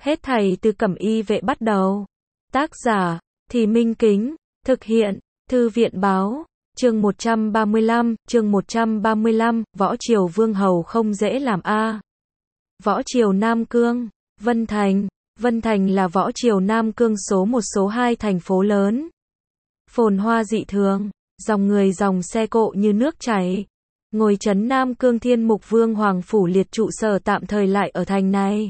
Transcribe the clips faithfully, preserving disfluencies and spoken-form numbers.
Hết thảy từ Cẩm Y Vệ bắt đầu. Tác giả, Thì Minh Kính, thực hiện, Thư viện Báo, chương một trăm ba mươi lăm, chương một trăm ba mươi lăm, Võ Triều Vương Hầu không dễ làm a. Võ Triều Nam Cương, Vân Thành. Vân Thành là Võ Triều Nam Cương số một số hai thành phố lớn. Phồn hoa dị thường, dòng người dòng xe cộ như nước chảy. Ngồi trấn Nam Cương Thiên Mục Vương Hoàng Phủ Liệt trụ sở tạm thời lại ở thành này.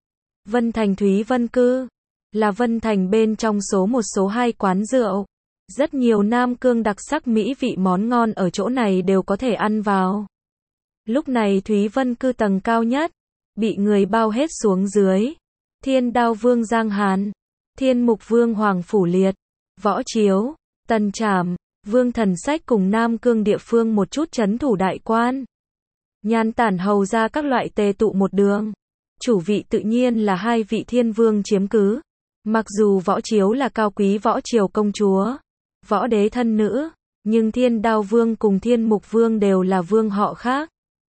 Vân Thành Thúy Vân Cư, là Vân Thành bên trong số một số hai quán rượu. Rất nhiều Nam Cương đặc sắc mỹ vị món ngon ở chỗ này đều có thể ăn vào. Lúc này Thúy Vân Cư tầng cao nhất, bị người bao hết xuống dưới. Thiên Đao Vương Giang Hàn, Thiên Mục Vương Hoàng Phủ Liệt, Võ Chiếu, Tần Trảm, Vương Thần Sách cùng Nam Cương địa phương một chút trấn thủ đại quan. Nhan Tản hầu ra các loại tề tụ một đường. Chủ vị tự nhiên là hai vị thiên vương chiếm cứ. Mặc dù Võ Chiếu là cao quý Võ Triều công chúa, võ đế thân nữ, nhưng Thiên Đao Vương cùng Thiên Mục Vương đều là vương họ khác.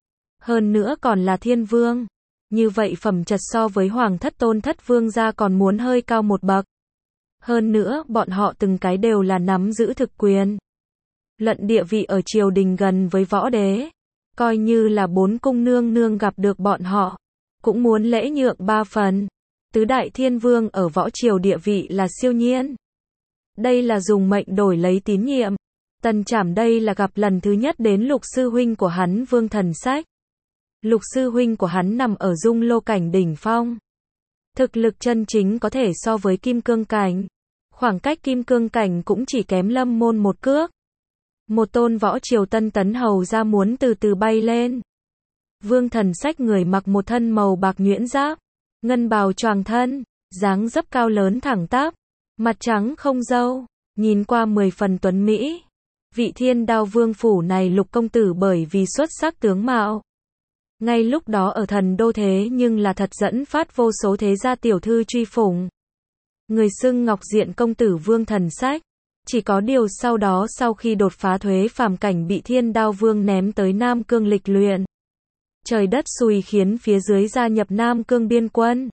Hơn nữa còn là thiên vương. Như vậy phẩm chất so với Hoàng thất Tôn thất vương gia còn muốn hơi cao một bậc. Hơn nữa, bọn họ từng cái đều là nắm giữ thực quyền. Luận địa vị ở triều đình gần với võ đế. Coi như là bốn cung nương nương gặp được bọn họ, cũng muốn lễ nhượng ba phần. Tứ đại thiên vương ở võ triều địa vị là siêu nhiên. Đây là dùng mệnh đổi lấy tín nhiệm. Tần Trảm đây là gặp lần thứ nhất đến lục sư huynh của hắn Vương Thần Sách. Lục sư huynh của hắn nằm ở dung lô cảnh đỉnh phong. Thực lực chân chính có thể so với kim cương cảnh. Khoảng cách kim cương cảnh cũng chỉ kém lâm môn một cước. Một tôn võ triều tân tấn hầu ra muốn từ từ bay lên. Vương Thần Sách người mặc một thân màu bạc nhuyễn giáp, ngân bào choàng thân, dáng dấp cao lớn thẳng tắp, mặt trắng không râu, nhìn qua mười phần tuấn mỹ. Vị Thiên Đao Vương phủ này Lục công tử bởi vì xuất sắc tướng mạo, ngay lúc đó ở thần đô thế nhưng là thật dẫn phát vô số thế gia tiểu thư truy phủng. Người xưng Ngọc Diện công tử Vương Thần Sách. Chỉ có điều sau đó sau khi đột phá thuế phàm cảnh bị Thiên Đao Vương ném tới Nam Cương lịch luyện. Trời đất xui khiến phía dưới gia nhập Nam Cương biên quân.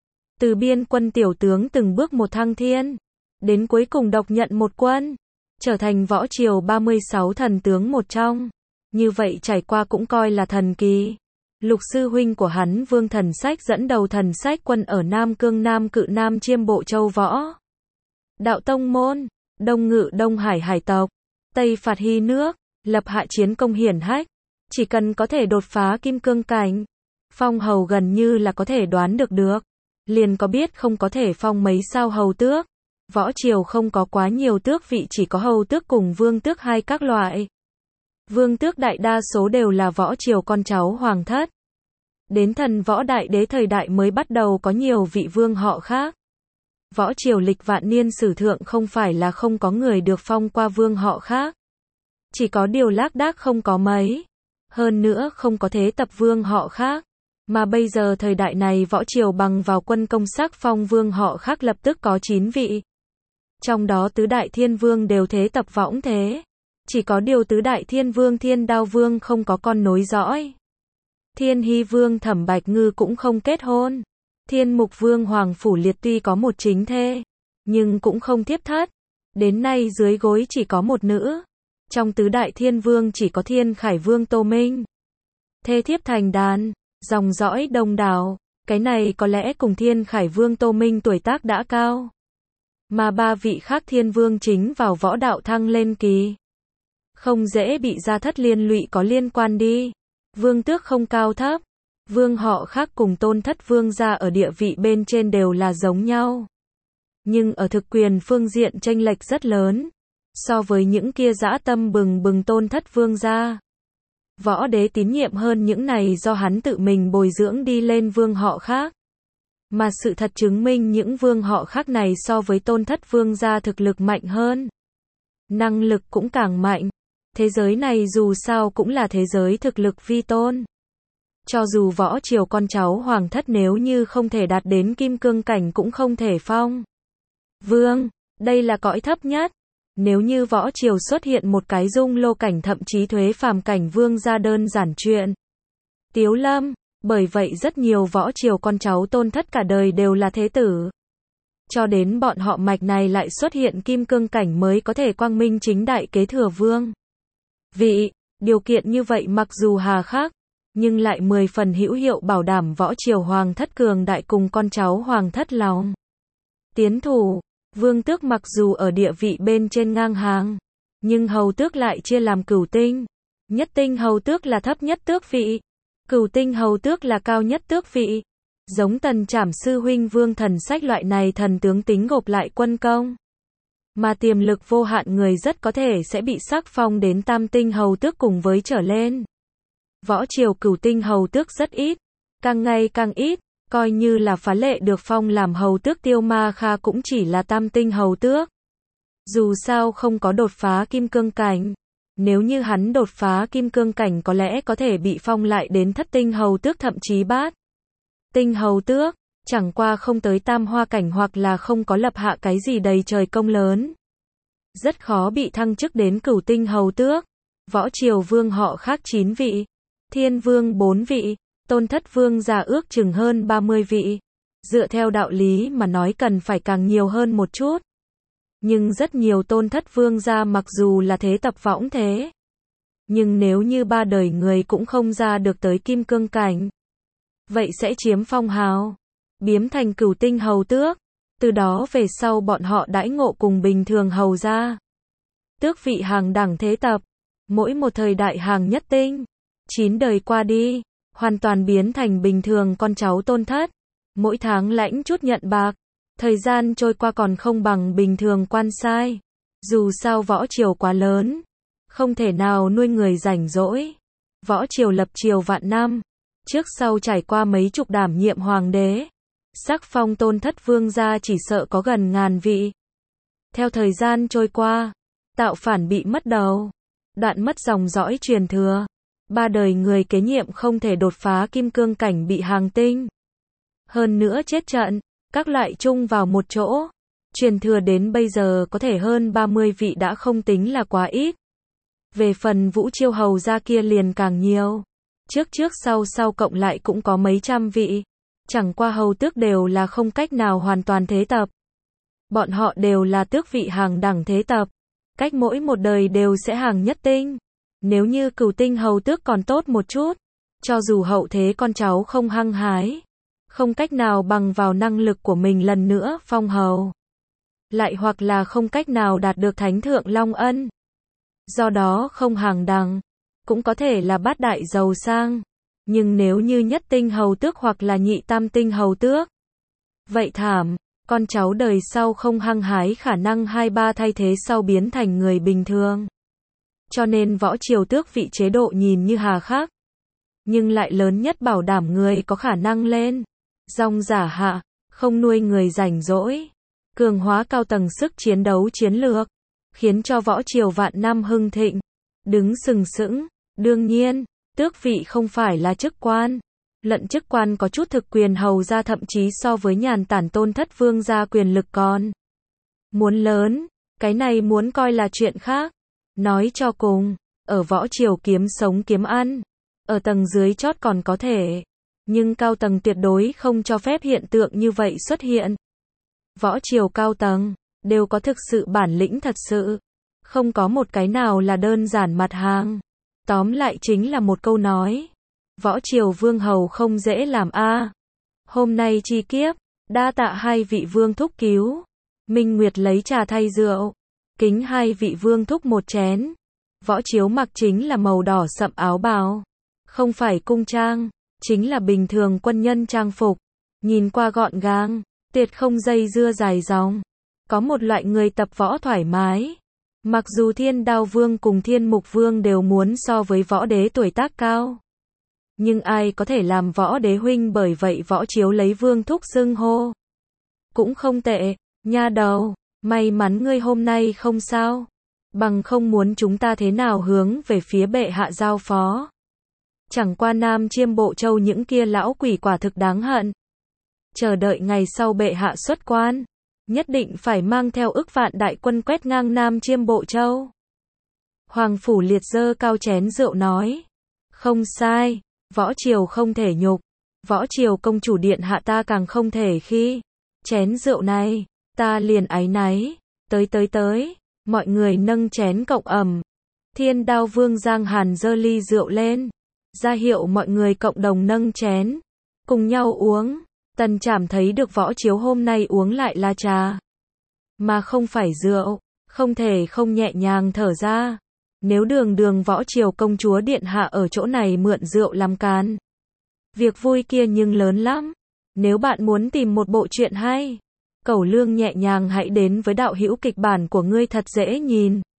Từ biên quân tiểu tướng từng bước một thăng thiên, đến cuối cùng độc nhận một quân, trở thành võ triều ba mươi sáu thần tướng một trong. Như vậy trải qua cũng coi là thần kỳ. Lục sư huynh của hắn Vương Thần Sách dẫn đầu Thần Sách quân ở Nam Cương Nam Cự Nam Chiêm Bộ Châu Võ Đạo Tông Môn, Đông Ngự Đông Hải hải tộc, Tây phạt Hy nước, lập hạ chiến công hiển hách. Chỉ cần có thể đột phá kim cương cảnh, phong hầu gần như là có thể đoán được được. Liền có biết không có thể phong mấy sao hầu tước. Võ triều không có quá nhiều tước vị, chỉ có hầu tước cùng vương tước hai các loại. Vương tước đại đa số đều là võ triều con cháu hoàng thất. Đến thần võ đại đế thời đại mới bắt đầu có nhiều vị vương họ khác. Võ triều lịch vạn niên sử thượng không phải là không có người được phong qua vương họ khác. Chỉ có điều lác đác không có mấy. Hơn nữa không có thế tập vương họ khác. Mà bây giờ thời đại này võ triều bằng vào quân công sắc phong vương họ khác lập tức có chín vị. Trong đó tứ đại thiên vương đều thế tập võng thế. Chỉ có điều tứ đại thiên vương Thiên Đao Vương không có con nối dõi. Thiên Hy Vương Thẩm Bạch Ngư cũng không kết hôn. Thiên Mục Vương Hoàng Phủ Liệt tuy có một chính thê, nhưng cũng không thiếp thất. Đến nay dưới gối chỉ có một nữ. Trong tứ đại thiên vương chỉ có Thiên Khải Vương Tô Minh. Thê thiếp thành đàn, dòng dõi đông đảo. Cái này có lẽ cùng Thiên Khải Vương Tô Minh tuổi tác đã cao. Mà ba vị khác thiên vương chính vào võ đạo thăng lên kỳ. Không dễ bị gia thất liên lụy có liên quan đi. Vương tước không cao thấp. Vương họ khác cùng tôn thất vương gia ở địa vị bên trên đều là giống nhau. Nhưng ở thực quyền phương diện chênh lệch rất lớn. So với những kia dã tâm bừng bừng tôn thất vương gia. Võ đế tín nhiệm hơn những này do hắn tự mình bồi dưỡng đi lên vương họ khác. Mà sự thật chứng minh những vương họ khác này so với tôn thất vương gia thực lực mạnh hơn. Năng lực cũng càng mạnh. Thế giới này dù sao cũng là thế giới thực lực vi tôn. Cho dù võ triều con cháu hoàng thất nếu như không thể đạt đến kim cương cảnh cũng không thể phong vương, đây là cõi thấp nhất. Nếu như võ triều xuất hiện một cái dung lô cảnh thậm chí thuế phàm cảnh vương gia đơn giản chuyện. Tiếu Lâm, Bởi vậy rất nhiều võ triều con cháu Tôn Thất cả đời đều là thế tử. Cho đến bọn họ mạch này lại xuất hiện kim cương cảnh mới có thể quang minh chính đại kế thừa vương vị. Điều kiện như vậy mặc dù hà khắc, nhưng lại mười phần hữu hiệu bảo đảm võ triều hoàng thất cường đại cùng con cháu hoàng thất lòng tiến thủ. Vương tước mặc dù ở địa vị bên trên ngang hàng, nhưng hầu tước lại chia làm cửu tinh. Nhất tinh hầu tước là thấp nhất tước vị, cửu tinh hầu tước là cao nhất tước vị. Giống Tần Trảm sư huynh Vương Thần Sách loại này thần tướng tính gộp lại quân công, mà tiềm lực vô hạn người rất có thể sẽ bị sắc phong đến tam tinh hầu tước cùng với trở lên. Võ triều cửu tinh hầu tước rất ít, càng ngày càng ít, coi như là phá lệ được phong làm hầu tước Tiêu Ma Kha cũng chỉ là tam tinh hầu tước. Dù sao không có đột phá kim cương cảnh, nếu như hắn đột phá kim cương cảnh có lẽ có thể bị phong lại đến thất tinh hầu tước thậm chí bát tinh hầu tước, chẳng qua không tới tam hoa cảnh hoặc là không có lập hạ cái gì đầy trời công lớn, rất khó bị thăng chức đến cửu tinh hầu tước. Võ triều vương họ khác chín vị, thiên vương bốn vị, Tôn Thất vương gia ước chừng hơn ba mươi vị. Dựa theo đạo lý mà nói cần phải càng nhiều hơn một chút. Nhưng rất nhiều Tôn Thất vương gia mặc dù là thế tập võng thế, nhưng nếu như ba đời người cũng không ra được tới kim cương cảnh, vậy sẽ chiếm phong hào, biếm thành cửu tinh hầu tước. Từ đó về sau bọn họ đãi ngộ cùng bình thường hầu gia tước vị hàng đẳng thế tập, mỗi một thời đại hàng nhất tinh. Chín đời qua đi, hoàn toàn biến thành bình thường con cháu Tôn Thất, mỗi tháng lãnh chút nhận bạc. Thời gian trôi qua còn không bằng bình thường quan sai. Dù sao võ triều quá lớn, không thể nào nuôi người rảnh rỗi. Võ triều lập triều vạn năm, trước sau trải qua mấy chục đảm nhiệm hoàng đế, sắc phong Tôn Thất vương gia chỉ sợ có gần ngàn vị. Theo thời gian trôi qua, tạo phản bị mất đầu, đoạn mất dòng dõi truyền thừa. Ba đời người kế nhiệm không thể đột phá kim cương cảnh bị hàng tinh. Hơn nữa chết trận, các loại chung vào một chỗ. Truyền thừa đến bây giờ có thể hơn ba mươi vị đã không tính là quá ít. Về phần Vũ Chiêu hầu gia kia liền càng nhiều. Trước trước sau sau cộng lại cũng có mấy trăm vị. Chẳng qua hầu tước đều là không cách nào hoàn toàn thế tập. Bọn họ đều là tước vị hàng đẳng thế tập. Cách mỗi một đời đều sẽ hàng nhất tinh. Nếu như cửu tinh hầu tước còn tốt một chút, cho dù hậu thế con cháu không hăng hái, không cách nào bằng vào năng lực của mình lần nữa phong hầu, lại hoặc là không cách nào đạt được thánh thượng long ân, do đó không hàng đẳng, cũng có thể là bát đại giàu sang. Nhưng nếu như nhất tinh hầu tước hoặc là nhị tam tinh hầu tước, vậy thảm, con cháu đời sau không hăng hái khả năng hai ba thay thế sau biến thành người bình thường. Cho nên võ triều tước vị chế độ nhìn như hà khắc, nhưng lại lớn nhất bảo đảm người có khả năng lên rong giả hạ, không nuôi người rảnh rỗi, cường hóa cao tầng sức chiến đấu chiến lược, khiến cho võ triều vạn năm hưng thịnh, đứng sừng sững. Đương nhiên, tước vị không phải là chức quan, lận chức quan có chút thực quyền hầu gia thậm chí so với nhàn tản Tôn Thất vương gia quyền lực còn muốn lớn, cái này muốn coi là chuyện khác. Nói cho cùng, ở võ triều kiếm sống kiếm ăn, ở tầng dưới chót còn có thể, nhưng cao tầng tuyệt đối không cho phép hiện tượng như vậy xuất hiện. Võ triều cao tầng, đều có thực sự bản lĩnh thật sự, không có một cái nào là đơn giản mặt hàng. Tóm lại chính là một câu nói, võ triều vương hầu không dễ làm a. Hôm nay chi kiếp, đa tạ hai vị vương thúc cứu. Minh Nguyệt lấy trà thay rượu, kính hai vị vương thúc một chén. Võ chiếu mặc chính là màu đỏ sậm áo bào, không phải cung trang, chính là bình thường quân nhân trang phục, nhìn qua gọn gàng, tuyệt không dây dưa dài dòng, có một loại người tập võ thoải mái. Mặc dù Thiên Đao Vương cùng Thiên Mục Vương đều muốn so với võ đế tuổi tác cao, nhưng ai có thể làm võ đế huynh, bởi vậy võ chiếu lấy vương thúc xưng hô. Cũng không tệ, nha đầu, may mắn ngươi hôm nay không sao, bằng không muốn chúng ta thế nào hướng về phía bệ hạ giao phó. Chẳng qua Nam Chiêm Bộ Châu những kia lão quỷ quả thực đáng hận. Chờ đợi ngày sau bệ hạ xuất quan, nhất định phải mang theo ức vạn đại quân quét ngang Nam Chiêm Bộ Châu. Hoàng Phủ Liệt giơ cao chén rượu nói, không sai, võ triều không thể nhục, Võ Triều công chủ điện hạ ta càng không thể khi chén rượu này, ta liền áy náy, tới tới tới, mọi người nâng chén cộng ẩm. Thiên Đao Vương Giang Hàn giơ ly rượu lên, ra hiệu mọi người cộng đồng nâng chén, cùng nhau uống. Tần Trảm thấy được Võ Chiếu hôm nay uống lại là trà, mà không phải rượu, không thể không nhẹ nhàng thở ra. Nếu đường đường Võ Triều công chúa điện hạ ở chỗ này mượn rượu làm càn, việc vui kia nhưng lớn lắm. Nếu bạn muốn tìm một bộ truyện hay, Cẩu Lương nhẹ nhàng hãy đến với đạo hữu kịch bản của ngươi thật dễ nhìn.